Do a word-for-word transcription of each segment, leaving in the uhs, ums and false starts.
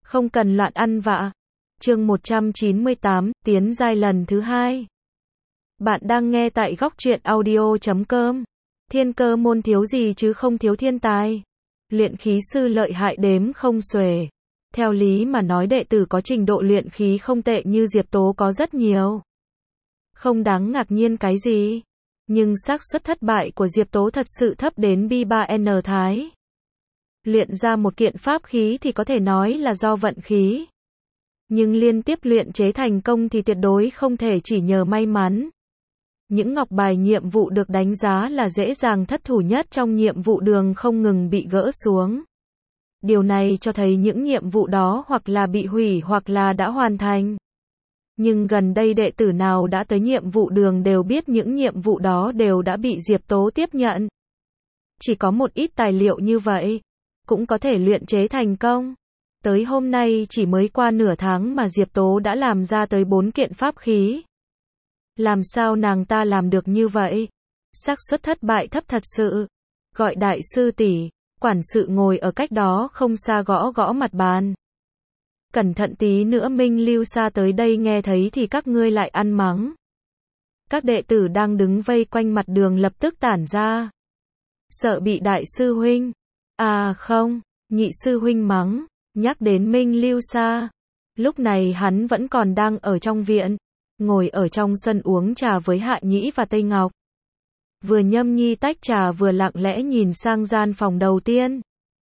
Không cần loạn ăn vạ. Chương một trăm chín mươi tám, tiến giai lần thứ hai. Bạn đang nghe tại góc truyện audio chấm com. Thiên cơ môn thiếu gì chứ không thiếu thiên tài. Luyện khí sư lợi hại đếm không xuể. Theo lý mà nói đệ tử có trình độ luyện khí không tệ như Diệp Tố có rất nhiều. Không đáng ngạc nhiên cái gì. Nhưng xác suất thất bại của Diệp Tố thật sự thấp đến bi ba N thái. Luyện ra một kiện pháp khí thì có thể nói là do vận khí. Nhưng liên tiếp luyện chế thành công thì tuyệt đối không thể chỉ nhờ may mắn. Những ngọc bài nhiệm vụ được đánh giá là dễ dàng thất thủ nhất trong nhiệm vụ đường không ngừng bị gỡ xuống. Điều này cho thấy những nhiệm vụ đó hoặc là bị hủy hoặc là đã hoàn thành. Nhưng gần đây đệ tử nào đã tới nhiệm vụ đường đều biết những nhiệm vụ đó đều đã bị Diệp Tố tiếp nhận. Chỉ có một ít tài liệu như vậy, cũng có thể luyện chế thành công. Tới hôm nay chỉ mới qua nửa tháng mà Diệp Tố đã làm ra tới bốn kiện pháp khí. Làm sao nàng ta làm được như vậy? Xác suất thất bại thấp thật sự. Gọi đại sư tỷ, quản sự ngồi ở cách đó không xa gõ gõ mặt bàn. Cẩn thận tí nữa Minh Lưu Sa tới đây nghe thấy thì các ngươi lại ăn mắng. Các đệ tử đang đứng vây quanh mặt đường lập tức tản ra. Sợ bị đại sư huynh. À không, nhị sư huynh mắng. Nhắc đến Minh Lưu Sa. Lúc này hắn vẫn còn đang ở trong viện. Ngồi ở trong sân uống trà với Hạ Nhĩ và Tây Ngọc. Vừa nhâm nhi tách trà vừa lặng lẽ nhìn sang gian phòng đầu tiên.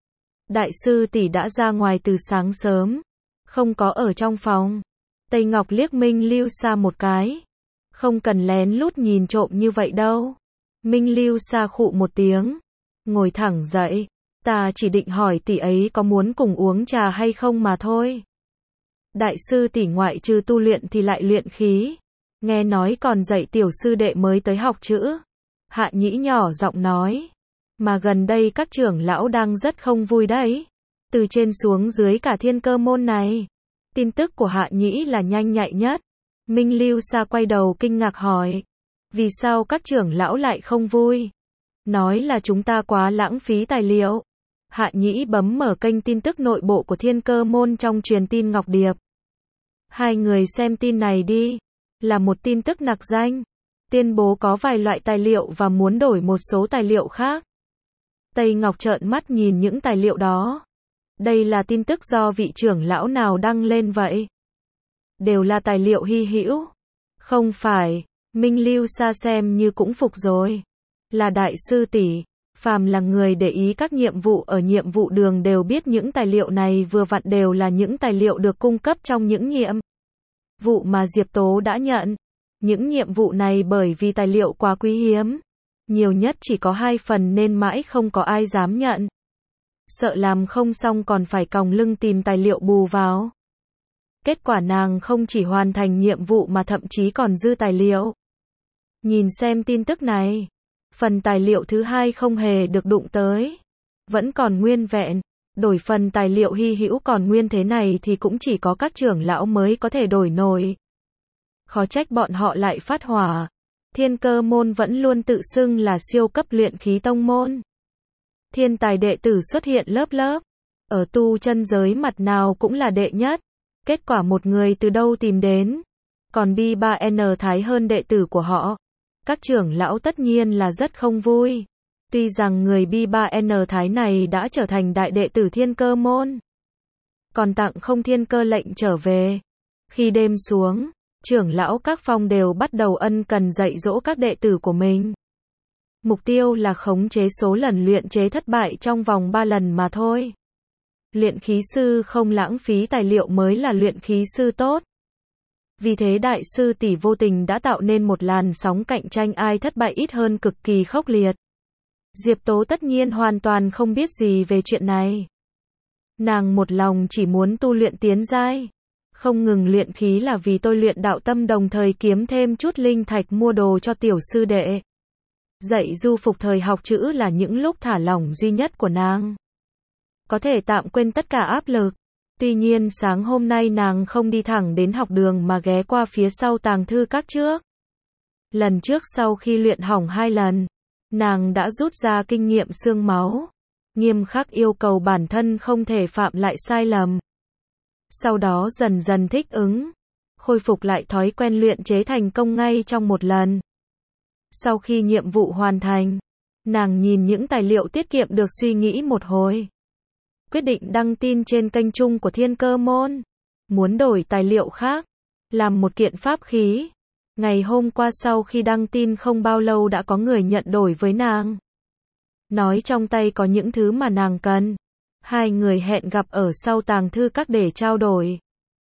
Đại sư tỷ đã ra ngoài từ sáng sớm. Không có ở trong phòng. Tây Ngọc liếc Minh Lưu Sa một cái. Không cần lén lút nhìn trộm như vậy đâu. Minh Lưu Sa khụ một tiếng. Ngồi thẳng dậy. Ta chỉ định hỏi tỷ ấy có muốn cùng uống trà hay không mà thôi. Đại sư tỷ ngoại trừ tu luyện thì lại luyện khí. Nghe nói còn dạy tiểu sư đệ mới tới học chữ. Hạ Nhĩ nhỏ giọng nói. Mà gần đây các trưởng lão đang rất không vui đấy. Từ trên xuống dưới cả thiên cơ môn này. Tin tức của Hạ Nhĩ là nhanh nhạy nhất. Minh Lưu Sa quay đầu kinh ngạc hỏi. Vì sao các trưởng lão lại không vui? Nói là chúng ta quá lãng phí tài liệu. Hạ Nhĩ bấm mở kênh tin tức nội bộ của thiên cơ môn trong truyền tin Ngọc Điệp. Hai người xem tin này đi. Là một tin tức nặc danh. Tuyên bố có vài loại tài liệu và muốn đổi một số tài liệu khác. Tây Ngọc trợn mắt nhìn những tài liệu đó. Đây là tin tức do vị trưởng lão nào đăng lên vậy? Đều là tài liệu hy hữu. Không phải, Minh Lưu Sa xem như cũng phục rồi. Là đại sư tỷ, phàm là người để ý các nhiệm vụ ở nhiệm vụ đường đều biết những tài liệu này vừa vặn đều là những tài liệu được cung cấp trong những nhiệm vụ mà Diệp Tố đã nhận. Những nhiệm vụ này bởi vì tài liệu quá quý hiếm, nhiều nhất chỉ có hai phần nên mãi không có ai dám nhận. Sợ làm không xong còn phải còng lưng tìm tài liệu bù vào. Kết quả nàng không chỉ hoàn thành nhiệm vụ mà thậm chí còn dư tài liệu. Nhìn xem tin tức này. Phần tài liệu thứ hai không hề được đụng tới. Vẫn còn nguyên vẹn. Đổi phần tài liệu hy hữu còn nguyên thế này thì cũng chỉ có các trưởng lão mới có thể đổi nổi. Khó trách bọn họ lại phát hỏa. Thiên cơ môn vẫn luôn tự xưng là siêu cấp luyện khí tông môn. Thiên tài đệ tử xuất hiện lớp lớp. Ở tu chân giới mặt nào cũng là đệ nhất. Kết quả một người từ đâu tìm đến. Còn bi ba N thái hơn đệ tử của họ. Các trưởng lão tất nhiên là rất không vui. Tuy rằng người bi ba N thái này đã trở thành đại đệ tử thiên cơ môn. Còn tặng không thiên cơ lệnh trở về. Khi đêm xuống, trưởng lão các phong đều bắt đầu ân cần dạy dỗ các đệ tử của mình. Mục tiêu là khống chế số lần luyện chế thất bại trong vòng ba lần mà thôi. Luyện khí sư không lãng phí tài liệu mới là luyện khí sư tốt. Vì thế đại sư tỷ vô tình đã tạo nên một làn sóng cạnh tranh ai thất bại ít hơn cực kỳ khốc liệt. Diệp Tố tất nhiên hoàn toàn không biết gì về chuyện này. Nàng một lòng chỉ muốn tu luyện tiến giai. Không ngừng luyện khí là vì tôi luyện đạo tâm đồng thời kiếm thêm chút linh thạch mua đồ cho tiểu sư đệ. Dạy du phục thời học chữ là những lúc thả lỏng duy nhất của nàng. Có thể tạm quên tất cả áp lực. Tuy nhiên sáng hôm nay nàng không đi thẳng đến học đường mà ghé qua phía sau tàng thư các trước. Lần trước sau khi luyện hỏng hai lần, nàng đã rút ra kinh nghiệm xương máu. Nghiêm khắc yêu cầu bản thân không thể phạm lại sai lầm. sau đó dần dần thích ứng, khôi phục lại thói quen luyện chế thành công ngay trong một lần. Sau khi nhiệm vụ hoàn thành, nàng nhìn những tài liệu tiết kiệm được suy nghĩ một hồi. Quyết định đăng tin trên kênh chung của Thiên Cơ Môn. Muốn đổi tài liệu khác, làm một kiện pháp khí. Ngày hôm qua sau khi đăng tin không bao lâu đã có người nhận đổi với nàng. Nói trong tay có những thứ mà nàng cần. Hai người hẹn gặp ở sau tàng thư các để trao đổi.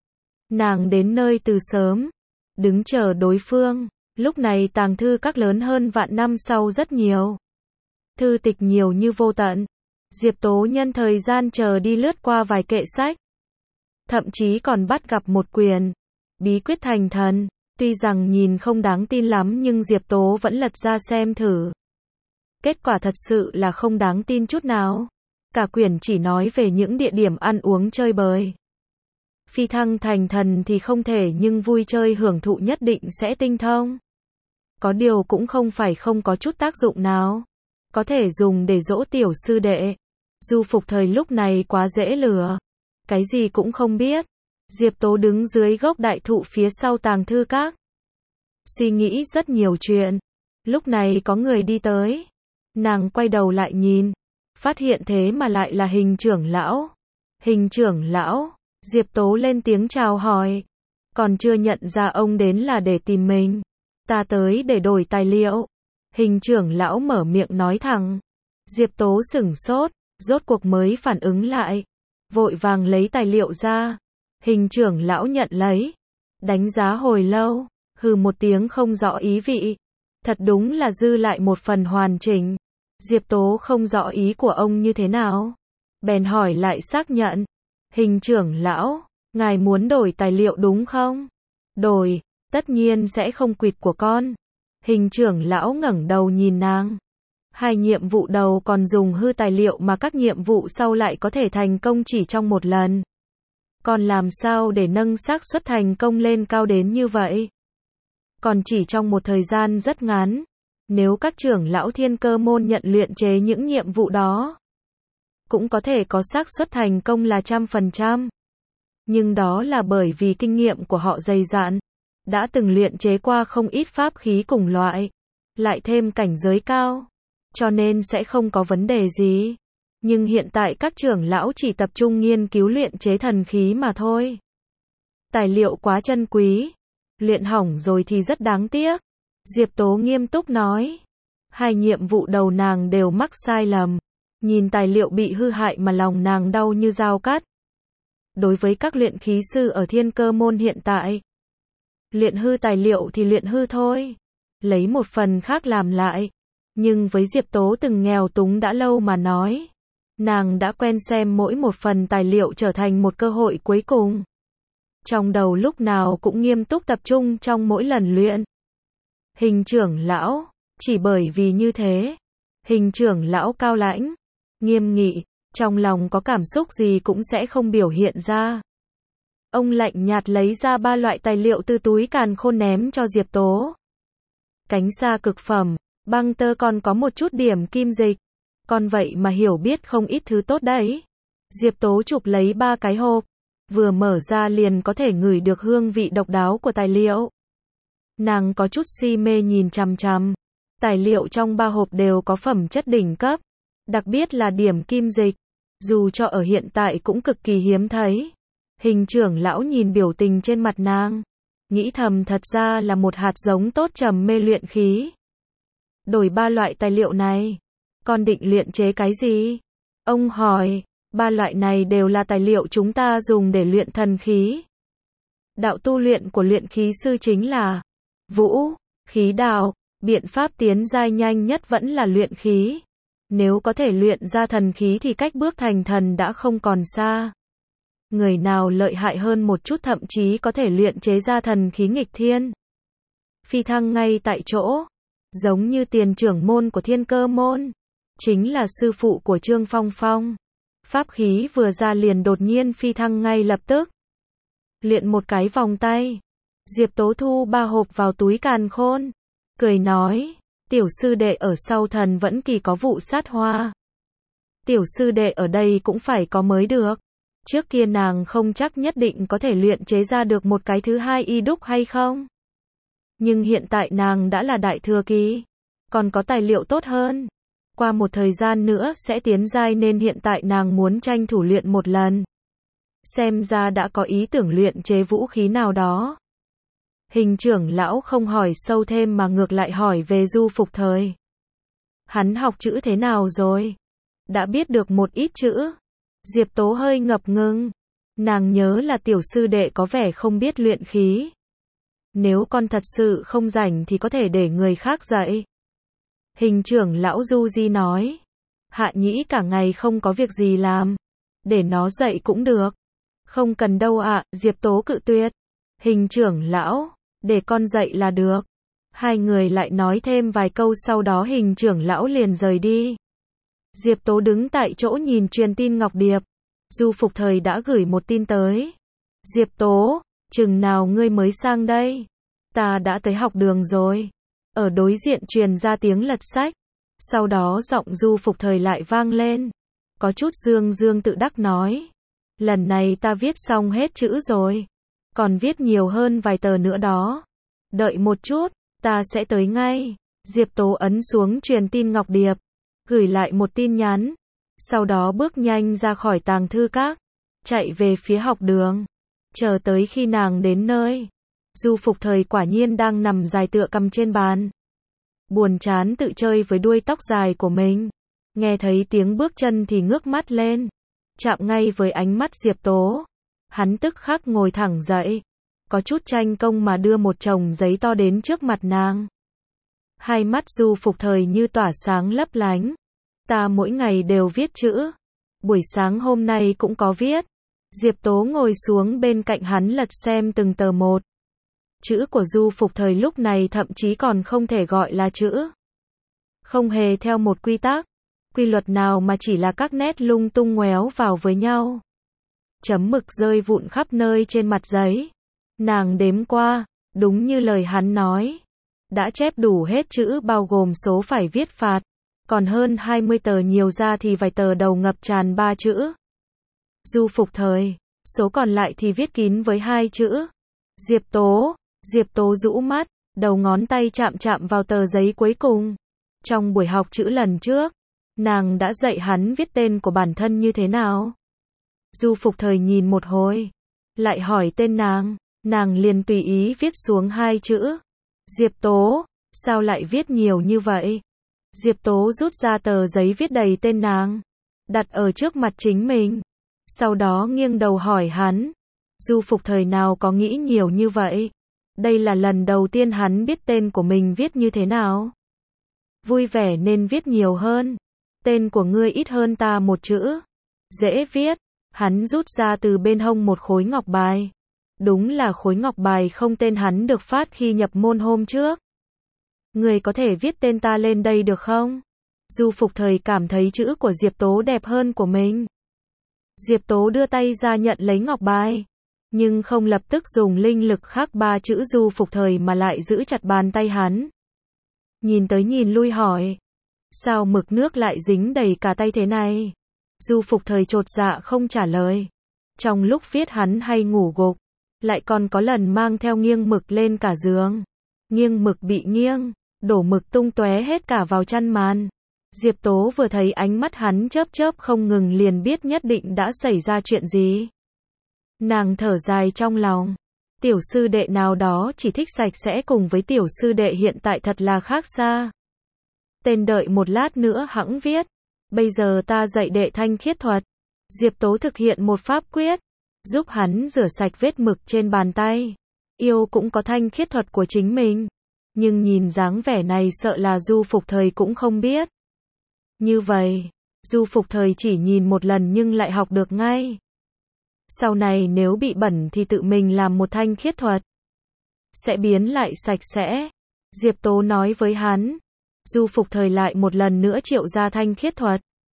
Nàng đến nơi từ sớm, đứng chờ đối phương. Lúc này tàng thư các lớn hơn vạn năm sau rất nhiều. Thư tịch nhiều như vô tận. Diệp Tố nhân thời gian chờ đi lướt qua vài kệ sách. Thậm chí còn bắt gặp một quyển Bí quyết thành thần. Tuy rằng nhìn không đáng tin lắm nhưng Diệp Tố vẫn lật ra xem thử. Kết quả thật sự là không đáng tin chút nào. Cả quyển chỉ nói về những địa điểm ăn uống chơi bời. Phi thăng thành thần thì không thể nhưng vui chơi hưởng thụ nhất định sẽ tinh thông. Có điều cũng không phải không có chút tác dụng nào. Có thể dùng để dỗ tiểu sư đệ. Du Phục Thời lúc này quá dễ lừa. Cái gì cũng không biết. Diệp Tố đứng dưới gốc đại thụ phía sau tàng thư các. Suy nghĩ rất nhiều chuyện. Lúc này có người đi tới. Nàng quay đầu lại nhìn. Phát hiện thế mà lại là Hình trưởng lão. Hình trưởng lão. Diệp Tố lên tiếng chào hỏi. Còn chưa nhận ra ông đến là để tìm mình. Ta tới để đổi tài liệu. Hình trưởng lão mở miệng nói thẳng. Diệp Tố sửng sốt. Rốt cuộc mới phản ứng lại. Vội vàng lấy tài liệu ra. Hình trưởng lão nhận lấy. Đánh giá hồi lâu. Hừ một tiếng không rõ ý vị. Thật đúng là dư lại một phần hoàn chỉnh. Diệp Tố không rõ ý của ông như thế nào. Bèn hỏi lại xác nhận. Hình trưởng lão, ngài muốn đổi tài liệu đúng không? Đổi, tất nhiên sẽ không quỵt của con. Hình trưởng lão ngẩng đầu nhìn nàng. Hai nhiệm vụ đầu còn dùng hư tài liệu mà các nhiệm vụ sau lại có thể thành công chỉ trong một lần. Còn làm sao để nâng xác suất thành công lên cao đến như vậy? Còn chỉ trong một thời gian rất ngắn. Nếu các trưởng lão Thiên Cơ Môn nhận luyện chế những nhiệm vụ đó, cũng có thể có xác suất thành công là trăm phần trăm. Nhưng đó là bởi vì kinh nghiệm của họ dày dặn, đã từng luyện chế qua không ít pháp khí cùng loại, lại thêm cảnh giới cao, cho nên sẽ không có vấn đề gì. Nhưng hiện tại các trưởng lão chỉ tập trung nghiên cứu luyện chế thần khí mà thôi. Tài liệu quá chân quý, luyện hỏng rồi thì rất đáng tiếc. Diệp Tố nghiêm túc nói. Hai nhiệm vụ đầu nàng đều mắc sai lầm. Nhìn tài liệu bị hư hại mà lòng nàng đau như dao cắt. Đối với các luyện khí sư ở Thiên Cơ Môn hiện tại, luyện hư tài liệu thì luyện hư thôi. Lấy một phần khác làm lại. Nhưng với Diệp Tố từng nghèo túng đã lâu mà nói, nàng đã quen xem mỗi một phần tài liệu trở thành một cơ hội cuối cùng. Trong đầu lúc nào cũng nghiêm túc tập trung trong mỗi lần luyện. Hình trưởng lão, chỉ bởi vì như thế, hình trưởng lão cao lãnh, nghiêm nghị, trong lòng có cảm xúc gì cũng sẽ không biểu hiện ra. Ông lạnh nhạt lấy ra ba loại tài liệu từ túi càn khôn ném cho Diệp Tố. Cánh sa cực phẩm, băng tơ còn có một chút điểm kim dịch. Còn vậy mà hiểu biết không ít thứ tốt đấy. Diệp Tố chụp lấy ba cái hộp, vừa mở ra liền có thể ngửi được hương vị độc đáo của tài liệu. Nàng có chút si mê nhìn chằm chằm. Tài liệu trong ba hộp đều có phẩm chất đỉnh cấp, đặc biệt là điểm kim dịch, dù cho ở hiện tại cũng cực kỳ hiếm thấy. Hình trưởng lão nhìn biểu tình trên mặt nàng, nghĩ thầm thật ra là một hạt giống tốt trầm mê luyện khí. Đổi ba loại tài liệu này, con định luyện chế cái gì? Ông hỏi, ba loại này đều là tài liệu chúng ta dùng để luyện thần khí. Đạo tu luyện của luyện khí sư chính là vũ, khí đạo, biện pháp tiến giai nhanh nhất vẫn là luyện khí. Nếu có thể luyện ra thần khí thì cách bước thành thần đã không còn xa. Người nào lợi hại hơn một chút thậm chí có thể luyện chế ra thần khí nghịch thiên. Phi thăng ngay tại chỗ, giống như tiền trưởng môn của Thiên Cơ Môn, chính là sư phụ của Trương Phong Phong. Pháp khí vừa ra liền đột nhiên phi thăng ngay lập tức. Luyện một cái vòng tay. Diệp Tố thu ba hộp vào túi càn khôn, cười nói, tiểu sư đệ ở sau thần vẫn kỳ có vụ sát hoa. Tiểu sư đệ ở đây cũng phải có mới được. Trước kia nàng không chắc nhất định có thể luyện chế ra được một cái thứ hai y đúc hay không. Nhưng hiện tại nàng đã là đại thừa kỳ, còn có tài liệu tốt hơn. Qua một thời gian nữa sẽ tiến giai nên hiện tại nàng muốn tranh thủ luyện một lần. Xem ra đã có ý tưởng luyện chế vũ khí nào đó. Hình trưởng lão không hỏi sâu thêm mà ngược lại hỏi về Du Phục Thời. Hắn học chữ thế nào rồi? Đã biết được một ít chữ. Diệp Tố hơi ngập ngừng. Nàng nhớ là tiểu sư đệ có vẻ không biết luyện khí. Nếu con thật sự không rảnh thì có thể để người khác dạy. Hình trưởng lão Du Di nói. Hạ Nhĩ cả ngày không có việc gì làm. Để nó dạy cũng được. Không cần đâu ạ, Diệp Tố cự tuyệt. Hình trưởng lão, để con dạy là được. Hai người lại nói thêm vài câu sau đó hình trưởng lão liền rời đi. Diệp Tố đứng tại chỗ nhìn truyền tin Ngọc Điệp. Du Phục Thời đã gửi một tin tới. Diệp Tố, chừng nào ngươi mới sang đây? Ta đã tới học đường rồi. Ở đối diện truyền ra tiếng lật sách. Sau đó giọng Du Phục Thời lại vang lên. Có chút dương dương tự đắc nói. Lần này ta viết xong hết chữ rồi. Còn viết nhiều hơn vài tờ nữa đó. Đợi một chút, ta sẽ tới ngay. Diệp Tố ấn xuống truyền tin Ngọc Điệp. Gửi lại một tin nhắn. Sau đó bước nhanh ra khỏi tàng thư các. Chạy về phía học đường. Chờ tới khi nàng đến nơi. Du Phục Thời quả nhiên đang nằm dài tựa cằm trên bàn. Buồn chán tự chơi với đuôi tóc dài của mình. Nghe thấy tiếng bước chân thì ngước mắt lên. Chạm ngay với ánh mắt Diệp Tố. Hắn tức khắc ngồi thẳng dậy. Có chút tranh công mà đưa một chồng giấy to đến trước mặt nàng. Hai mắt Du Phục Thời như tỏa sáng lấp lánh. Ta mỗi ngày đều viết chữ. Buổi sáng hôm nay cũng có viết. Diệp Tố ngồi xuống bên cạnh hắn lật xem từng tờ một. Chữ của Du Phục Thời lúc này thậm chí còn không thể gọi là chữ. Không hề theo một quy tắc, quy luật nào mà chỉ là các nét lung tung ngoéo vào với nhau. Chấm mực rơi vụn khắp nơi trên mặt giấy. Nàng đếm qua, đúng như lời hắn nói. Đã chép đủ hết chữ bao gồm số phải viết phạt. Còn hơn hai mươi tờ nhiều ra thì vài tờ đầu ngập tràn ba chữ. Du Phục Thời, số còn lại thì viết kín với hai chữ. Diệp Tố, Diệp Tố rũ mắt, đầu ngón tay chạm chạm vào tờ giấy cuối cùng. Trong buổi học chữ lần trước, nàng đã dạy hắn viết tên của bản thân như thế nào. Du Phục Thời nhìn một hồi, lại hỏi tên nàng, nàng liền tùy ý viết xuống hai chữ. Diệp Tố, sao lại viết nhiều như vậy? Diệp Tố rút ra tờ giấy viết đầy tên nàng, đặt ở trước mặt chính mình. Sau đó nghiêng đầu hỏi hắn. Du Phục Thời nào có nghĩ nhiều như vậy? Đây là lần đầu tiên hắn biết tên của mình viết như thế nào. Vui vẻ nên viết nhiều hơn. Tên của ngươi ít hơn ta một chữ. Dễ viết. Hắn rút ra từ bên hông một khối ngọc bài. Đúng là khối ngọc bài không tên hắn được phát khi nhập môn hôm trước. Ngươi có thể viết tên ta lên đây được không? Du Phục Thời cảm thấy chữ của Diệp Tố đẹp hơn của mình. Diệp Tố đưa tay ra nhận lấy ngọc bài. Nhưng không lập tức dùng linh lực khắc ba chữ Du Phục Thời mà lại giữ chặt bàn tay hắn. Nhìn tới nhìn lui hỏi. Sao mực nước lại dính đầy cả tay thế này? Du Phục Thời chột dạ không trả lời. Trong lúc viết hắn hay ngủ gục. Lại còn có lần mang theo nghiêng mực lên cả giường. Nghiêng mực bị nghiêng. Đổ mực tung tóe hết cả vào chăn màn. Diệp Tố vừa thấy ánh mắt hắn chớp chớp không ngừng liền biết nhất định đã xảy ra chuyện gì. Nàng thở dài trong lòng. Tiểu sư đệ nào đó chỉ thích sạch sẽ cùng với tiểu sư đệ hiện tại thật là khác xa. Tên đợi một lát nữa hẵng viết. Bây giờ ta dạy đệ thanh khiết thuật. Diệp Tố thực hiện một pháp quyết. Giúp hắn rửa sạch vết mực trên bàn tay. Yêu cũng có thanh khiết thuật của chính mình. Nhưng nhìn dáng vẻ này sợ là Du Phục Thời cũng không biết. Như vậy, Du Phục Thời chỉ nhìn một lần nhưng lại học được ngay. Sau này nếu bị bẩn thì tự mình làm một thanh khiết thuật. Sẽ biến lại sạch sẽ. Diệp Tố nói với hắn. Du Phục Thời lại một lần nữa triệu ra thanh khiết thuật.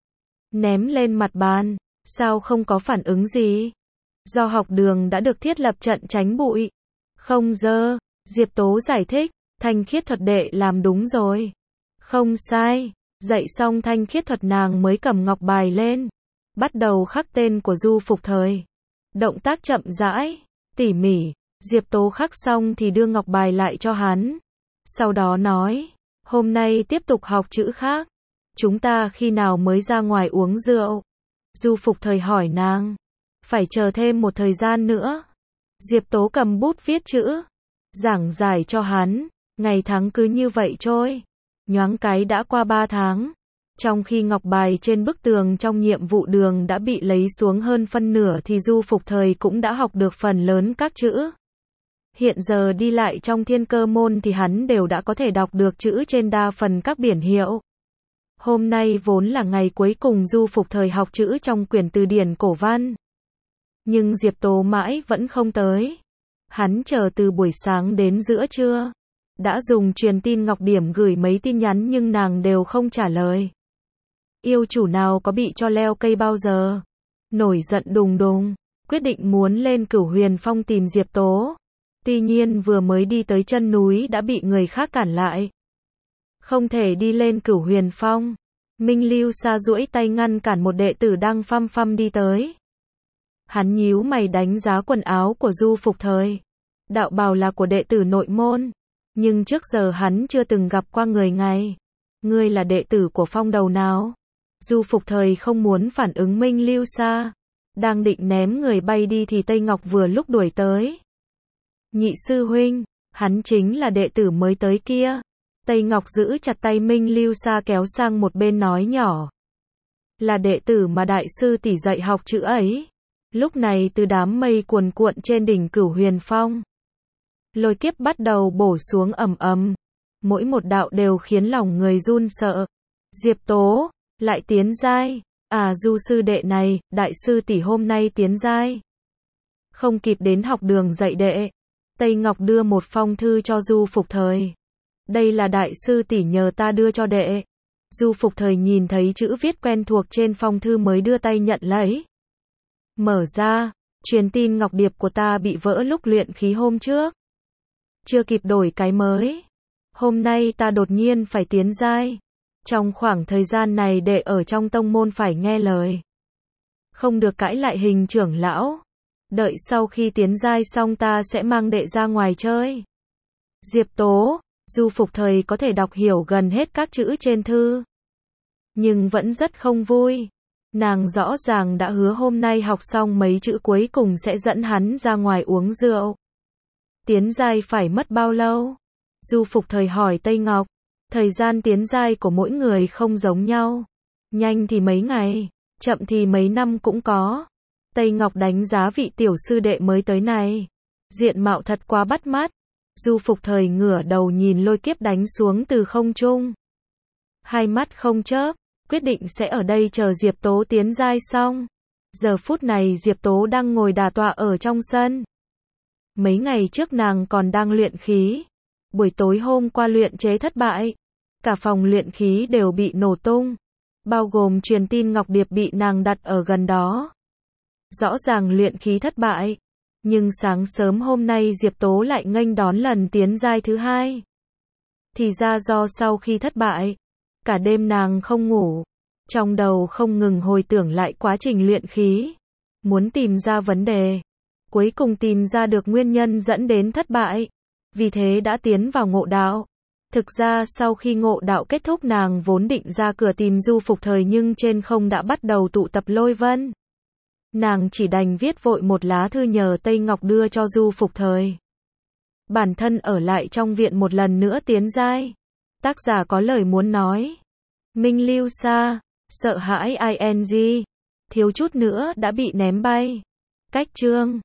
Ném lên mặt bàn. Sao không có phản ứng gì? Do học đường đã được thiết lập trận tránh bụi. Không dơ. Diệp Tố giải thích. Thanh khiết thuật đệ làm đúng rồi. Không sai. Dạy xong thanh khiết thuật nàng mới cầm ngọc bài lên. bắt đầu khắc tên của Du Phục Thời. Động tác chậm rãi, tỉ mỉ, Diệp Tố khắc xong thì đưa ngọc bài lại cho hắn. Sau đó nói, hôm nay tiếp tục học chữ khác. Chúng ta khi nào mới ra ngoài uống rượu? Du Phục Thời hỏi nàng. Phải chờ thêm một thời gian nữa. Diệp Tố cầm bút viết chữ, giảng giải cho hắn. Ngày tháng cứ như vậy trôi. Nhoáng cái đã qua ba tháng. Trong khi ngọc bài trên bức tường trong nhiệm vụ đường đã bị lấy xuống hơn phân nửa thì Du Phục Thời cũng đã học được phần lớn các chữ. Hiện giờ đi lại trong Thiên Cơ môn thì hắn đều đã có thể đọc được chữ trên đa phần các biển hiệu. Hôm nay vốn là ngày cuối cùng Du Phục Thời học chữ trong quyển từ điển cổ văn. Nhưng Diệp Tố mãi vẫn không tới. Hắn chờ từ buổi sáng đến giữa trưa. Đã dùng truyền tin ngọc điểm gửi mấy tin nhắn nhưng nàng đều không trả lời. Yêu chủ nào có bị cho leo cây bao giờ? Nổi giận đùng đùng, quyết định muốn lên Cửu Huyền Phong tìm Diệp Tố. Tuy nhiên vừa mới đi tới chân núi đã bị người khác cản lại. Không thể đi lên Cửu Huyền Phong. Minh Lưu Sa duỗi tay ngăn cản một đệ tử đang phăm phăm đi tới. Hắn nhíu mày đánh giá quần áo của Du Phục Thời. Đạo bào là của đệ tử nội môn. Nhưng trước giờ hắn chưa từng gặp qua người này. Ngươi là đệ tử của phong đầu nào? Du Phục Thời không muốn phản ứng Minh Lưu Sa. Đang định ném người bay đi thì Tây Ngọc vừa lúc đuổi tới. Nhị sư huynh, hắn chính là đệ tử mới tới kia. Tây Ngọc giữ chặt tay Minh Lưu Sa kéo sang một bên nói nhỏ. Là đệ tử mà đại sư tỷ dạy học chữ ấy. Lúc này từ đám mây cuồn cuộn trên đỉnh Cửu Huyền Phong. Lôi kiếp bắt đầu bổ xuống ầm ầm. Mỗi một đạo đều khiến lòng người run sợ. Diệp Tố, lại tiến giai. À Du sư đệ này, đại sư tỷ hôm nay tiến giai. Không kịp đến học đường dạy đệ. Tây Ngọc đưa một phong thư cho Du Phục Thời. Đây là đại sư tỷ nhờ ta đưa cho đệ. Du Phục Thời nhìn thấy chữ viết quen thuộc trên phong thư mới đưa tay nhận lấy. Mở ra, truyền tin ngọc điệp của ta bị vỡ lúc luyện khí hôm trước. Chưa kịp đổi cái mới. Hôm nay ta đột nhiên phải tiến giai. Trong khoảng thời gian này đệ ở trong tông môn phải nghe lời. Không được cãi lại hình trưởng lão. Đợi sau khi tiến giai xong ta sẽ mang đệ ra ngoài chơi. Diệp Tố, Du Phục Thời có thể đọc hiểu gần hết các chữ trên thư. Nhưng vẫn rất không vui. Nàng rõ ràng đã hứa hôm nay học xong mấy chữ cuối cùng sẽ dẫn hắn ra ngoài uống rượu. Tiến giai phải mất bao lâu? Du Phục Thời hỏi Tây Ngọc. Thời gian tiến giai của mỗi người không giống nhau. Nhanh thì mấy ngày, chậm thì mấy năm cũng có. Tây Ngọc đánh giá vị tiểu sư đệ mới tới này. Diện mạo thật quá bắt mắt. Du Phục Thời ngửa đầu nhìn lôi kiếp đánh xuống từ không trung. Hai mắt không chớp, quyết định sẽ ở đây chờ Diệp Tố tiến giai xong. Giờ phút này Diệp Tố đang ngồi đả tọa ở trong sân. Mấy ngày trước nàng còn đang luyện khí. Buổi tối hôm qua luyện chế thất bại. Cả phòng luyện khí đều bị nổ tung. Bao gồm truyền tin ngọc điệp bị nàng đặt ở gần đó. Rõ ràng luyện khí thất bại. Nhưng sáng sớm hôm nay Diệp Tố lại nghênh đón lần tiến giai thứ hai. Thì ra do sau khi thất bại, cả đêm nàng không ngủ. Trong đầu không ngừng hồi tưởng lại quá trình luyện khí. Muốn tìm ra vấn đề. Cuối cùng tìm ra được nguyên nhân dẫn đến thất bại. Vì thế đã tiến vào ngộ đạo. Thực ra sau khi ngộ đạo kết thúc nàng vốn định ra cửa tìm Du Phục Thời nhưng trên không đã bắt đầu tụ tập lôi vân. Nàng chỉ đành viết vội một lá thư nhờ Tây Ngọc đưa cho Du Phục Thời. Bản thân ở lại trong viện một lần nữa tiến giai. Tác giả có lời muốn nói. Minh Lưu Sa, sợ hãi ing, thiếu chút nữa đã bị ném bay. Cách chương